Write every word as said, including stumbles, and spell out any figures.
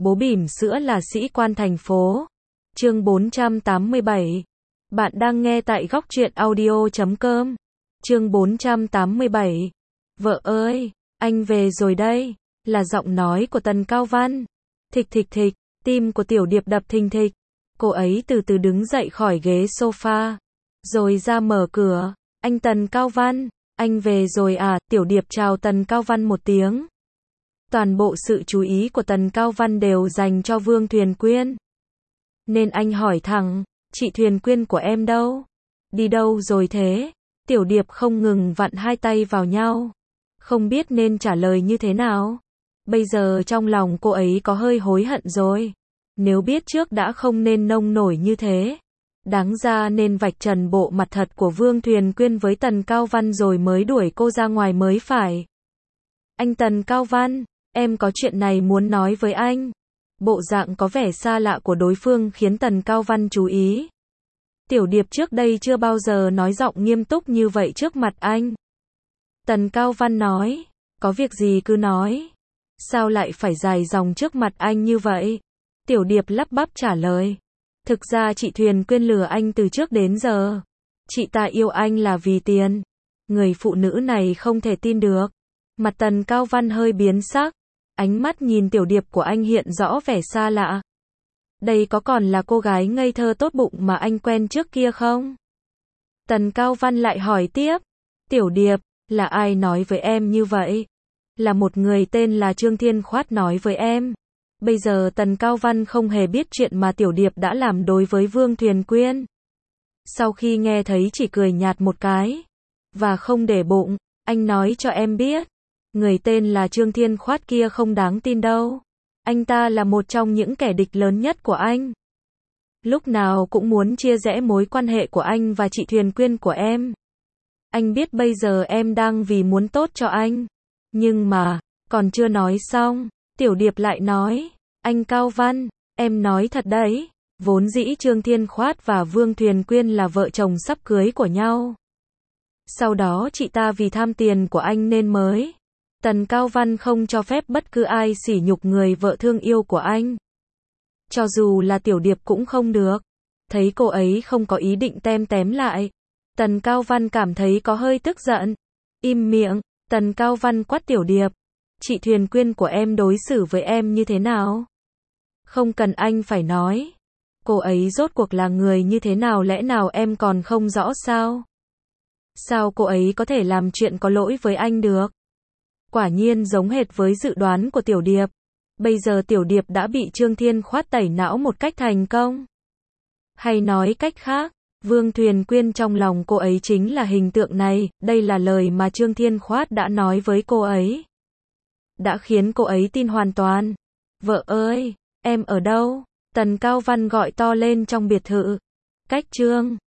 Bố bỉm sữa là sĩ quan thành phố. Chương bốn trăm tám mươi bảy. Bạn đang nghe tại góc truyện audio chấm com. Chương bốn trăm tám mươi bảy. Vợ ơi, anh về rồi đây. Là giọng nói của Tần Cao Văn. Thịch thịch thịch, tim của Tiểu Điệp đập thình thịch. Cô ấy từ từ đứng dậy khỏi ghế sofa. Rồi ra mở cửa. Anh Tần Cao Văn, anh về rồi à? Tiểu Điệp chào Tần Cao Văn một tiếng. Toàn bộ sự chú ý của Tần Cao Văn đều dành cho Vương Thuyền Quyên. Nên anh hỏi thẳng, chị Thuyền Quyên của em đâu? Đi đâu rồi thế? Tiểu Điệp không ngừng vặn hai tay vào nhau. Không biết nên trả lời như thế nào. Bây giờ trong lòng cô ấy có hơi hối hận rồi. Nếu biết trước đã không nên nông nổi như thế. Đáng ra nên vạch trần bộ mặt thật của Vương Thuyền Quyên với Tần Cao Văn rồi mới đuổi cô ra ngoài mới phải. Anh Tần Cao Văn, em có chuyện này muốn nói với anh. Bộ dạng có vẻ xa lạ của đối phương khiến Tần Cao Văn chú ý. Tiểu Điệp trước đây chưa bao giờ nói giọng nghiêm túc như vậy trước mặt anh. Tần Cao Văn nói, có việc gì cứ nói. Sao lại phải dài dòng trước mặt anh như vậy? Tiểu Điệp lắp bắp trả lời. Thực ra chị Thuyền Quyên lừa anh từ trước đến giờ. Chị ta yêu anh là vì tiền. Người phụ nữ này không thể tin được. Mặt Tần Cao Văn hơi biến sắc. Ánh mắt nhìn Tiểu Điệp của anh hiện rõ vẻ xa lạ. Đây có còn là cô gái ngây thơ tốt bụng mà anh quen trước kia không? Tần Cao Văn lại hỏi tiếp. Tiểu Điệp, là ai nói với em như vậy? Là một người tên là Trương Thiên Khoát nói với em. Bây giờ Tần Cao Văn không hề biết chuyện mà Tiểu Điệp đã làm đối với Vương Thuyền Quyên. Sau khi nghe thấy chỉ cười nhạt một cái. Và không để bụng, anh nói cho em biết. Người tên là Trương Thiên Khoát kia không đáng tin đâu. Anh ta là một trong những kẻ địch lớn nhất của anh. Lúc nào cũng muốn chia rẽ mối quan hệ của anh và chị Thuyền Quyên của em. Anh biết bây giờ em đang vì muốn tốt cho anh. Nhưng mà, còn chưa nói xong, Tiểu Điệp lại nói, anh Cao Văn, em nói thật đấy, vốn dĩ Trương Thiên Khoát và Vương Thuyền Quyên là vợ chồng sắp cưới của nhau. Sau đó chị ta vì tham tiền của anh nên mới. Tần Cao Văn không cho phép bất cứ ai sỉ nhục người vợ thương yêu của anh. Cho dù là Tiểu Điệp cũng không được. Thấy cô ấy không có ý định tem tém lại. Tần Cao Văn cảm thấy có hơi tức giận. Im miệng, Tần Cao Văn quát Tiểu Điệp. Chị Thuyền Quyên của em đối xử với em như thế nào? Không cần anh phải nói. Cô ấy rốt cuộc là người như thế nào lẽ nào em còn không rõ sao? Sao cô ấy có thể làm chuyện có lỗi với anh được? Quả nhiên giống hệt với dự đoán của Tiểu Điệp. Bây giờ Tiểu Điệp đã bị Trương Thiên Khoát tẩy não một cách thành công. Hay nói cách khác, Vương Thuyền Quyên trong lòng cô ấy chính là hình tượng này, đây là lời mà Trương Thiên Khoát đã nói với cô ấy. Đã khiến cô ấy tin hoàn toàn. Vợ ơi, em ở đâu? Tần Cao Văn gọi to lên trong biệt thự. Cách Trương